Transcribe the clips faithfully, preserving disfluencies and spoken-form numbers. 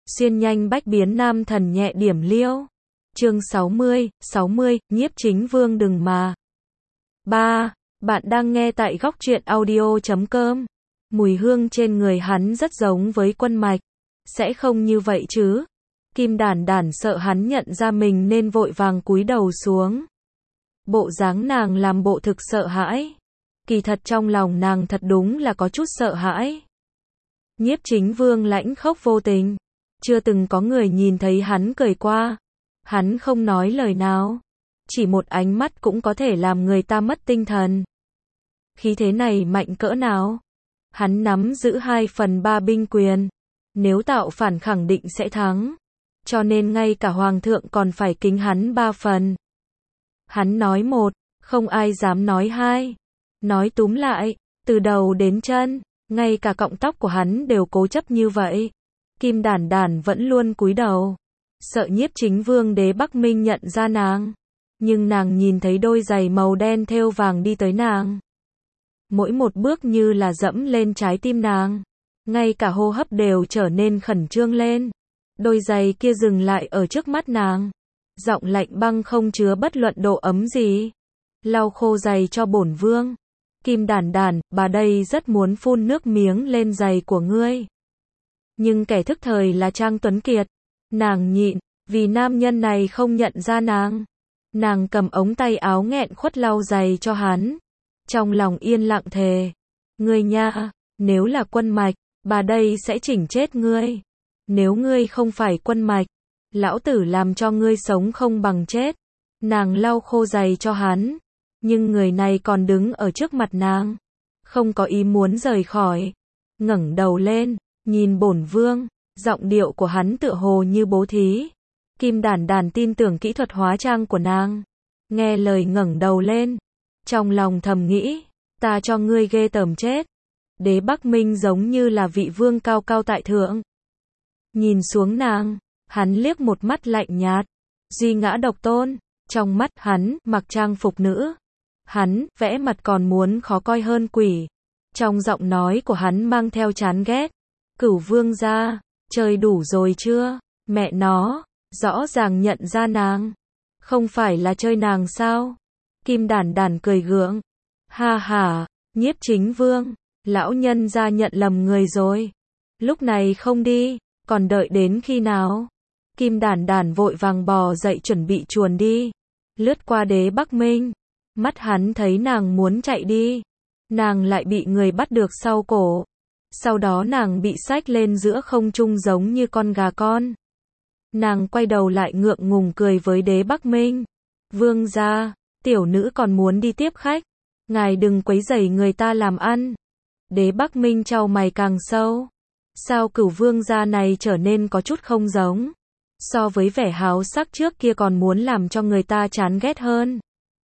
Xuyên nhanh bách biến nam thần nhẹ điểm liêu. Chương sáu mươi, sáu mươi, Nhiếp Chính Vương đừng mà. ba. Bạn đang nghe tại góc truyện audio chấm com. Mùi hương trên người hắn rất giống với Quân Mạch. Sẽ không như vậy chứ? Kim Đản Đản sợ hắn nhận ra mình nên vội vàng cúi đầu xuống. Bộ dáng nàng làm bộ thực sợ hãi. Kỳ thật trong lòng nàng thật đúng là có chút sợ hãi. Nhiếp Chính Vương lãnh khốc vô tình. Chưa từng có người nhìn thấy hắn cười qua. Hắn không nói lời nào. Chỉ một ánh mắt cũng có thể làm người ta mất tinh thần. Khí thế này mạnh cỡ nào? Hắn nắm giữ hai phần ba binh quyền. Nếu tạo phản khẳng định sẽ thắng. Cho nên ngay cả hoàng thượng còn phải kính hắn ba phần. Hắn nói một, không ai dám nói hai. Nói túm lại, từ đầu đến chân, ngay cả cọng tóc của hắn đều cố chấp như vậy. Kim Đản Đản vẫn luôn cúi đầu. Sợ Nhiếp Chính Vương Đế Bắc Minh nhận ra nàng. Nhưng nàng nhìn thấy đôi giày màu đen thêu vàng đi tới nàng. Mỗi một bước như là dẫm lên trái tim nàng. Ngay cả hô hấp đều trở nên khẩn trương lên. Đôi giày kia dừng lại ở trước mắt nàng. Giọng lạnh băng không chứa bất luận độ ấm gì. Lau khô giày cho bổn vương. Kim Đản Đản, bà đây rất muốn phun nước miếng lên giày của ngươi. Nhưng kẻ thức thời là Trang Tuấn Kiệt. Nàng nhịn, vì nam nhân này không nhận ra nàng. Nàng cầm ống tay áo nghẹn khuất lau giày cho hắn. Trong lòng yên lặng thề. Ngươi nha, nếu là Quân Mạch, bà đây sẽ chỉnh chết ngươi. Nếu ngươi không phải Quân Mạch, lão tử làm cho ngươi sống không bằng chết. Nàng lau khô giày cho hắn. Nhưng người này còn đứng ở trước mặt nàng. Không có ý muốn rời khỏi. Ngẩng đầu lên, nhìn bổn vương. Giọng điệu của hắn tựa hồ như bố thí. Kim Đản Đản tin tưởng kỹ thuật hóa trang của nàng. Nghe lời ngẩng đầu lên. Trong lòng thầm nghĩ, ta cho ngươi ghê tởm chết. Đế Bắc Minh giống như là vị vương cao cao tại thượng. Nhìn xuống nàng, hắn liếc một mắt lạnh nhạt. Duy ngã độc tôn, trong mắt hắn, mặc trang phục nữ. Hắn, vẽ mặt còn muốn khó coi hơn quỷ. Trong giọng nói của hắn mang theo chán ghét. Cửu vương gia, chơi đủ rồi chưa? Mẹ nó, rõ ràng nhận ra nàng. Không phải là chơi nàng sao? Kim Đản Đản cười gượng. Ha ha, Nhiếp Chính Vương, lão nhân gia nhận lầm người rồi. Lúc này không đi, còn đợi đến khi nào? Kim Đản Đản vội vàng bò dậy chuẩn bị chuồn đi. Lướt qua Đế Bắc Minh. Mắt hắn thấy nàng muốn chạy đi. Nàng lại bị người bắt được sau cổ. Sau đó nàng bị xách lên giữa không trung giống như con gà con. Nàng quay đầu lại ngượng ngùng cười với Đế Bắc Minh. Vương gia, tiểu nữ còn muốn đi tiếp khách. Ngài đừng quấy rầy người ta làm ăn. Đế Bắc Minh chau mày càng sâu. Sao cửu vương gia này trở nên có chút không giống. So với vẻ háo sắc trước kia còn muốn làm cho người ta chán ghét hơn.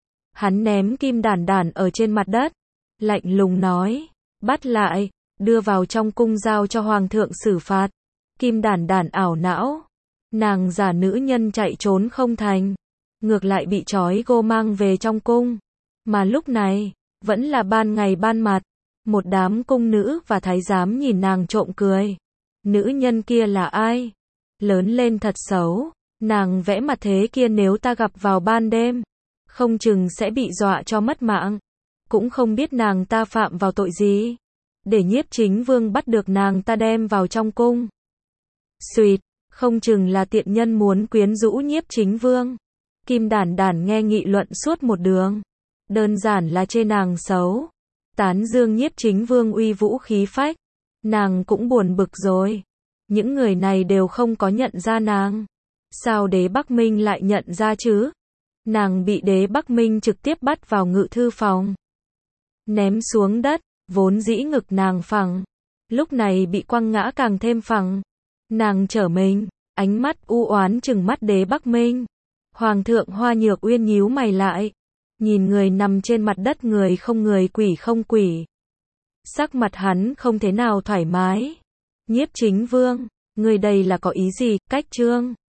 Hắn ném Kim Đản Đản ở trên mặt đất. Lạnh lùng nói. Bắt lại. Đưa vào trong cung giao cho hoàng thượng xử phạt. Kim Đản Đản ảo não. Nàng giả nữ nhân chạy trốn không thành. Ngược lại bị trói gô mang về trong cung. Mà lúc này, vẫn là ban ngày ban mặt. Một đám cung nữ và thái giám nhìn nàng trộm cười. Nữ nhân kia là ai? Lớn lên thật xấu. Nàng vẽ mặt thế kia nếu ta gặp vào ban đêm. Không chừng sẽ bị dọa cho mất mạng. Cũng không biết nàng ta phạm vào tội gì. Để Nhiếp Chính Vương bắt được nàng ta đem vào trong cung. Xuyệt, không chừng là tiện nhân muốn quyến rũ Nhiếp Chính Vương. Kim Đản Đản nghe nghị luận suốt một đường. Đơn giản là chê nàng xấu. Tán dương Nhiếp Chính Vương uy vũ khí phách. Nàng cũng buồn bực rồi. Những người này đều không có nhận ra nàng. Sao Đế Bắc Minh lại nhận ra chứ? Nàng bị Đế Bắc Minh trực tiếp bắt vào ngự thư phòng. Ném xuống đất. Vốn dĩ ngực nàng phẳng. Lúc này bị quăng ngã càng thêm phẳng. Nàng trở mình. Ánh mắt u oán trừng mắt Đế Bắc Minh. Hoàng thượng Hoa Nhược Uyên nhíu mày lại. Nhìn người nằm trên mặt đất người không người quỷ không quỷ. Sắc mặt hắn không thế nào thoải mái. Nhiếp Chính Vương, người đây là có ý gì? Cách trương.